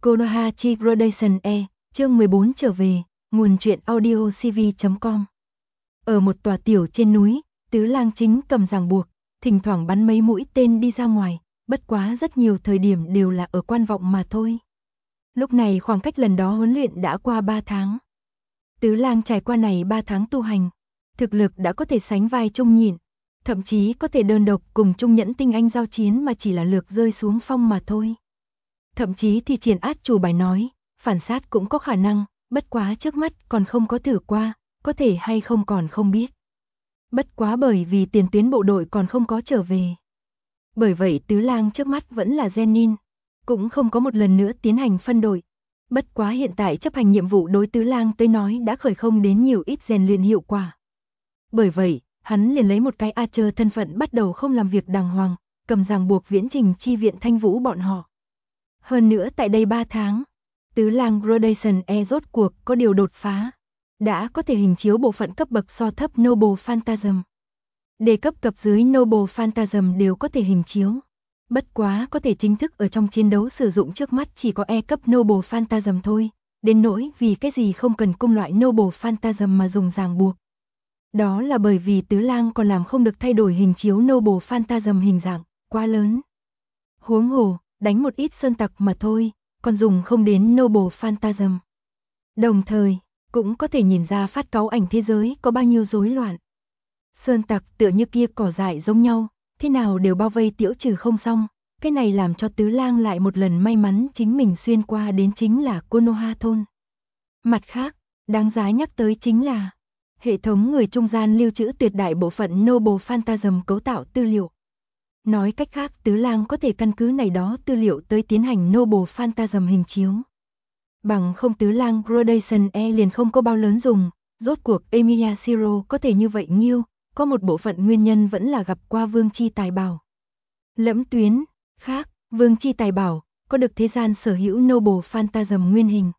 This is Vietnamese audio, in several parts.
Konoha Gradation E, chương 14 trở về, nguồn truyện audio cv.com. Ở một tòa tiểu trên núi, Tứ Lang chính cầm ràng buộc, thỉnh thoảng bắn mấy mũi tên đi ra ngoài, bất quá rất nhiều thời điểm đều là ở quan vọng mà thôi. Lúc này khoảng cách lần đó huấn luyện đã qua 3 tháng. Tứ Lang trải qua này 3 tháng tu hành, thực lực đã có thể sánh vai Trung Nhịn, thậm chí có thể đơn độc cùng Trung Nhẫn tinh anh giao chiến mà chỉ là lược rơi xuống phong mà thôi. Thậm chí thì triển át chủ bài nói, phản sát cũng có khả năng, bất quá trước mắt còn không có thử qua, có thể hay không còn không biết. Bất quá bởi vì tiền tuyến bộ đội còn không có trở về. Bởi vậy Tứ Lang trước mắt vẫn là Genin, cũng không có một lần nữa tiến hành phân đội. Bất quá hiện tại chấp hành nhiệm vụ đối Tứ Lang tới nói đã khởi không đến nhiều ít rèn luyện hiệu quả. Bởi vậy, hắn liền lấy một cái Archer thân phận bắt đầu không làm việc đàng hoàng, cầm ràng buộc viễn trình chi viện Thanh Vũ bọn họ. Hơn nữa tại đây 3 tháng, Tứ Lang Gradation E rốt cuộc có điều đột phá, đã có thể hình chiếu bộ phận cấp bậc so thấp Noble Phantasm. Đề cấp cập dưới Noble Phantasm đều có thể hình chiếu. Bất quá có thể chính thức ở trong chiến đấu sử dụng trước mắt chỉ có E cấp Noble Phantasm thôi, đến nỗi vì cái gì không cần cung loại Noble Phantasm mà dùng ràng buộc. Đó là bởi vì Tứ Lang còn làm không được thay đổi hình chiếu Noble Phantasm hình dạng, quá lớn. Huống hồ, đánh một ít sơn tặc mà thôi, còn dùng không đến Noble Phantasm. Đồng thời, cũng có thể nhìn ra phát cáu ảnh thế giới có bao nhiêu rối loạn. Sơn tặc tựa như kia cỏ dại giống nhau, thế nào đều bao vây tiễu trừ không xong, cái này làm cho Tứ Lang lại một lần may mắn chính mình xuyên qua đến chính là Konoha thôn. Mặt khác, đáng giá nhắc tới chính là hệ thống người trung gian lưu trữ tuyệt đại bộ phận Noble Phantasm cấu tạo tư liệu. Nói cách khác Tứ Lang có thể căn cứ này đó tư liệu tới tiến hành Noble Phantasm hình chiếu. Bằng không Tứ Lang Gradation E liền không có bao lớn dùng, rốt cuộc Emiya Zero có thể như vậy nghiêu, có một bộ phận nguyên nhân vẫn là gặp qua Vương Chi Tài Bảo. Lẫm tuyến, khác, Vương Chi Tài Bảo, có được thế gian sở hữu Noble Phantasm nguyên hình.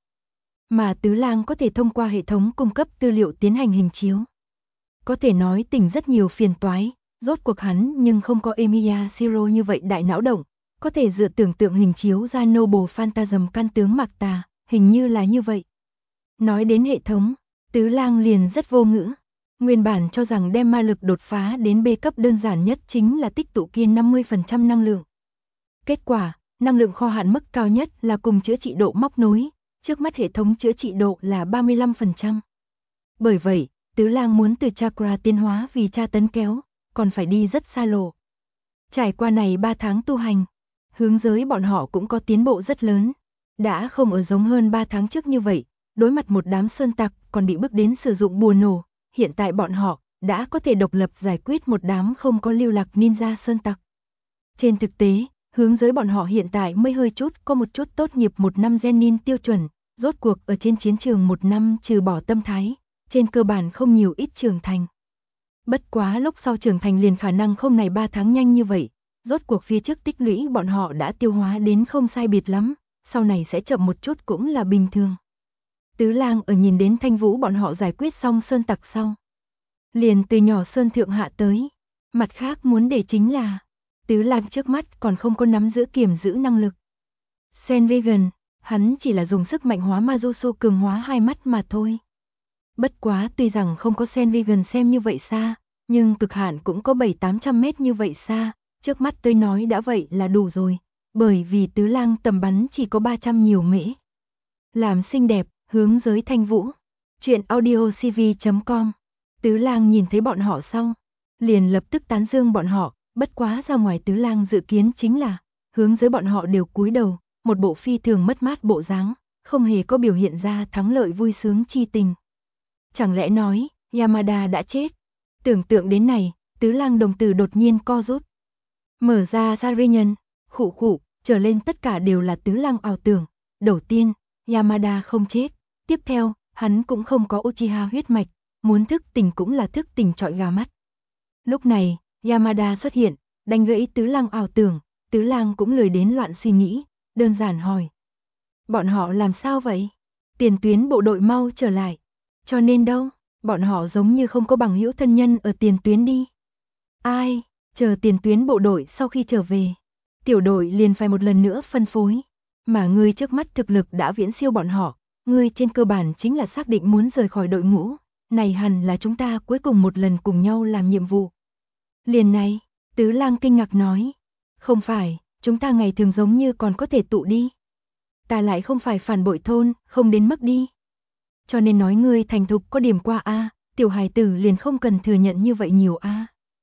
Mà Tứ Lang có thể thông qua hệ thống cung cấp tư liệu tiến hành hình chiếu. Có thể nói tỉnh rất nhiều phiền toái, rốt cuộc hắn nhưng không có Emiya Zero như vậy đại não động, có thể dựa tưởng tượng hình chiếu ra Noble Phantasm căn tướng Mạc Tà, hình như là như vậy. Nói đến hệ thống, Tứ Lang liền rất vô ngữ. Nguyên bản cho rằng đem ma lực đột phá đến B cấp đơn giản nhất chính là tích tụ kia 50% năng lượng. Kết quả, năng lượng kho hạn mức cao nhất là cùng chữa trị độ móc nối, trước mắt hệ thống chữa trị độ là 35%. Bởi vậy, Tứ Lang muốn từ chakra tiến hóa vì tra tấn kéo, còn phải đi rất xa lộ. Trải qua này 3 tháng tu hành, hướng giới bọn họ cũng có tiến bộ rất lớn, đã không ở giống hơn 3 tháng trước như vậy, đối mặt một đám sơn tặc còn bị bức đến sử dụng bùa nổ, hiện tại bọn họ đã có thể độc lập giải quyết một đám không có lưu lạc ninja sơn tặc. Trên thực tế, hướng giới bọn họ hiện tại mới hơi có một chút tốt nghiệp một năm genin tiêu chuẩn, rốt cuộc ở trên chiến trường một năm trừ bỏ tâm thái, trên cơ bản không nhiều ít trưởng thành. Bất quá lúc sau trưởng thành liền khả năng không này 3 tháng nhanh như vậy, rốt cuộc phía trước tích lũy bọn họ đã tiêu hóa đến không sai biệt lắm, sau này sẽ chậm một chút cũng là bình thường. Tứ Lang ở nhìn đến Thanh Vũ bọn họ giải quyết xong sơn tặc sau, liền từ nhỏ sơn thượng hạ tới. Mặt khác muốn để chính là, Tứ Lang trước mắt còn không có nắm giữ kiểm giữ năng lực. Senrigan, hắn chỉ là dùng sức mạnh hóa Majusu cường hóa hai mắt mà thôi. Bất quá tuy rằng không có Senrigan xem như vậy xa, nhưng cực hạn cũng có 700-800 mét như vậy xa, trước mắt tôi nói đã vậy là đủ rồi, bởi vì Tứ Lang tầm bắn chỉ có 300 nhiều mễ. Làm xinh đẹp, hướng giới Thanh Vũ. Chuyện audio cv.com. Tứ Lang nhìn thấy bọn họ sau, liền lập tức tán dương bọn họ, bất quá ra ngoài Tứ Lang dự kiến chính là, hướng giới bọn họ đều cúi đầu, một bộ phi thường mất mát bộ dáng, không hề có biểu hiện ra thắng lợi vui sướng chi tình. Chẳng lẽ nói, Yamada đã chết? Tưởng tượng đến này, Tứ Lang đồng tử đột nhiên co rút. Mở ra Sharingan, khụ, trở lên tất cả đều là Tứ Lang ảo tưởng. Đầu tiên, Yamada không chết. Tiếp theo, hắn cũng không có Uchiha huyết mạch, muốn thức tỉnh cũng là thức tỉnh trọi gà mắt. Lúc này, Yamada xuất hiện, đánh gãy Tứ Lang ảo tưởng, Tứ Lang cũng lười đến loạn suy nghĩ, đơn giản hỏi. Bọn họ làm sao vậy? Tiền tuyến bộ đội mau trở lại. Cho nên đâu, bọn họ giống như không có bằng hữu thân nhân ở tiền tuyến đi. Ai, chờ tiền tuyến bộ đội sau khi trở về, tiểu đội liền phải một lần nữa phân phối. Mà ngươi trước mắt thực lực đã viễn siêu bọn họ, ngươi trên cơ bản chính là xác định muốn rời khỏi đội ngũ, này hẳn là chúng ta cuối cùng một lần cùng nhau làm nhiệm vụ. Liền này, Tứ Lang kinh ngạc nói, không phải, chúng ta ngày thường giống như còn có thể tụ đi. Ta lại không phải phản bội thôn, không đến mức đi. Cho nên nói ngươi thành thục có điểm qua a, tiểu hài tử liền không cần thừa nhận như vậy nhiều a.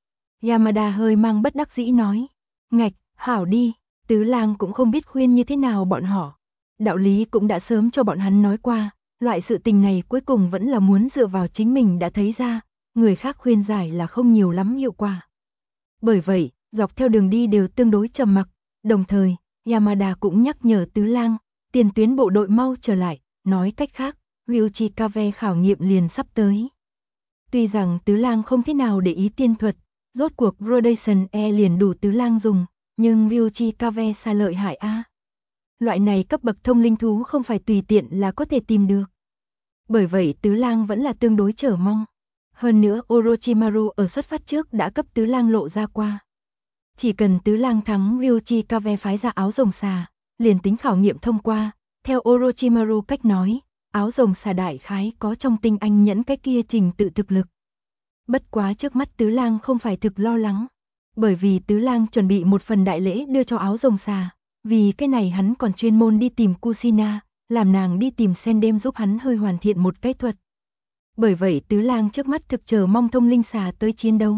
Yamada hơi mang bất đắc dĩ nói, ngạch, hảo đi, Tứ Lang cũng không biết khuyên như thế nào bọn họ. Đạo lý cũng đã sớm cho bọn hắn nói qua, loại sự tình này cuối cùng vẫn là muốn dựa vào chính mình đã thấy ra, người khác khuyên giải là không nhiều lắm hiệu quả. Bởi vậy, dọc theo đường đi đều tương đối trầm mặc, đồng thời, Yamada cũng nhắc nhở Tứ Lang, tiền tuyến bộ đội mau trở lại, nói cách khác, Ryuichi Kave khảo nghiệm liền sắp tới. Tuy rằng Tứ Lang không thế nào để ý tiên thuật, rốt cuộc Rhodesian E liền đủ Tứ Lang dùng, nhưng Ryuichi Kave xa lợi hại a. Loại này cấp bậc thông linh thú không phải tùy tiện là có thể tìm được. Bởi vậy Tứ Lang vẫn là tương đối chờ mong. Hơn nữa Orochimaru ở xuất phát trước đã cấp Tứ Lang lộ ra qua. Chỉ cần Tứ Lang thắng Ryuichi Kave phái ra áo rồng xà, liền tính khảo nghiệm thông qua, theo Orochimaru cách nói, áo rồng xà đại khái có trong tinh anh nhẫn cái kia trình tự thực lực. Bất quá trước mắt Tứ Lang không phải thực lo lắng, bởi vì Tứ Lang chuẩn bị một phần đại lễ đưa cho áo rồng xà, vì cái này hắn còn chuyên môn đi tìm Kushina, làm nàng đi tìm sen đêm giúp hắn hơi hoàn thiện một cái thuật. Bởi vậy Tứ Lang trước mắt thực chờ mong thông linh xà tới chiến đấu.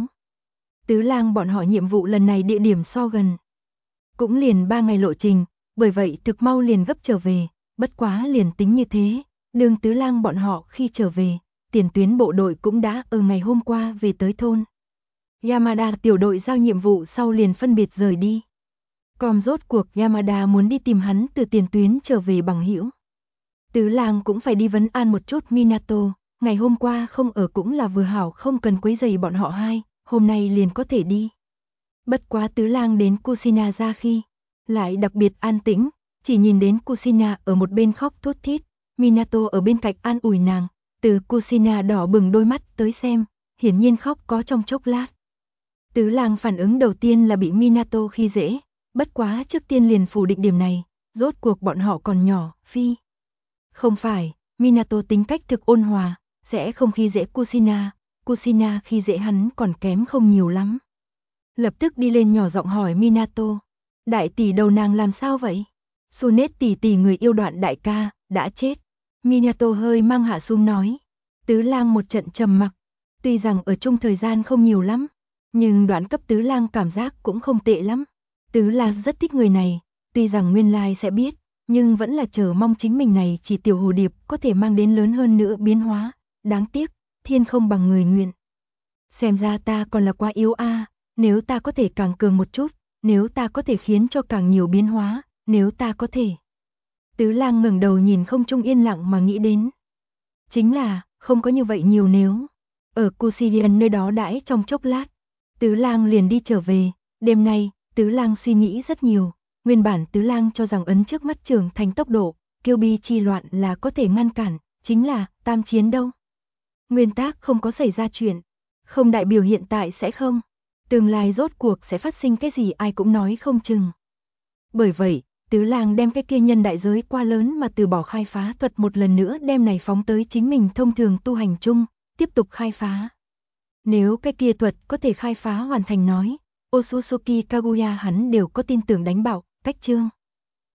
Tứ Lang bọn họ nhiệm vụ lần này địa điểm so gần, cũng liền 3 ngày lộ trình, bởi vậy thực mau liền gấp trở về, bất quá liền tính như thế, đường Tứ Lang bọn họ khi trở về, tiền tuyến bộ đội cũng đã ở ngày hôm qua về tới thôn. Yamada tiểu đội giao nhiệm vụ sau liền phân biệt rời đi. Còn rốt cuộc Yamada muốn đi tìm hắn từ tiền tuyến trở về bằng hữu. Tứ Lang cũng phải đi vấn an một chút Minato, ngày hôm qua không ở cũng là vừa hảo không cần quấy rầy bọn họ hai, hôm nay liền có thể đi. Bất quá Tứ Lang đến Kushina ra khi, lại đặc biệt an tĩnh, chỉ nhìn đến Kushina ở một bên khóc thút thít, Minato ở bên cạnh an ủi nàng, từ Kushina đỏ bừng đôi mắt tới xem, hiển nhiên khóc có trong chốc lát. Tứ Lang phản ứng đầu tiên là bị Minato khi dễ, bất quá trước tiên liền phủ định điểm này, rốt cuộc bọn họ còn nhỏ, phi. Không phải, Minato tính cách thực ôn hòa, sẽ không khi dễ Kushina, Kushina khi dễ hắn còn kém không nhiều lắm. Lập tức đi lên nhỏ giọng hỏi Minato, đại tỷ đầu nàng làm sao vậy? Tsunet tỷ tỷ người yêu Đoạn đại ca, đã chết. Minato hơi mang hạ sung nói. Tứ Lang một trận trầm mặc, tuy rằng ở chung thời gian không nhiều lắm, nhưng Đoạn cấp Tứ Lang cảm giác cũng không tệ lắm. Tứ Lang rất thích người này, tuy rằng nguyên lai sẽ biết, nhưng vẫn là chờ mong chính mình này chỉ tiểu hồ điệp có thể mang đến lớn hơn nữa biến hóa, đáng tiếc, thiên không bằng người nguyện. Xem ra ta còn là quá yếu a, nếu ta có thể càng cường một chút, nếu ta có thể khiến cho càng nhiều biến hóa, nếu ta có thể. Tứ Lang ngẩng đầu nhìn không trung yên lặng mà nghĩ đến. Chính là, không có như vậy nhiều nếu. Ở Kusidian nơi đó đãi trong chốc lát, Tứ Lang liền đi trở về, đêm nay, Tứ Lang suy nghĩ rất nhiều, nguyên bản Tứ Lang cho rằng ấn trước mắt trưởng thành tốc độ, kiêu bi chi loạn là có thể ngăn cản, chính là, tam chiến đâu. Nguyên tắc không có xảy ra chuyện, không đại biểu hiện tại sẽ không, tương lai rốt cuộc sẽ phát sinh cái gì ai cũng nói không chừng. Bởi vậy, Tứ Lang đem cái kia nhân đại giới quá lớn mà từ bỏ khai phá thuật một lần nữa đem này phóng tới chính mình thông thường tu hành chung, tiếp tục khai phá. Nếu cái kia thuật có thể khai phá hoàn thành nói, Otsutsuki Kaguya hắn đều có tin tưởng đánh bảo, cách chương.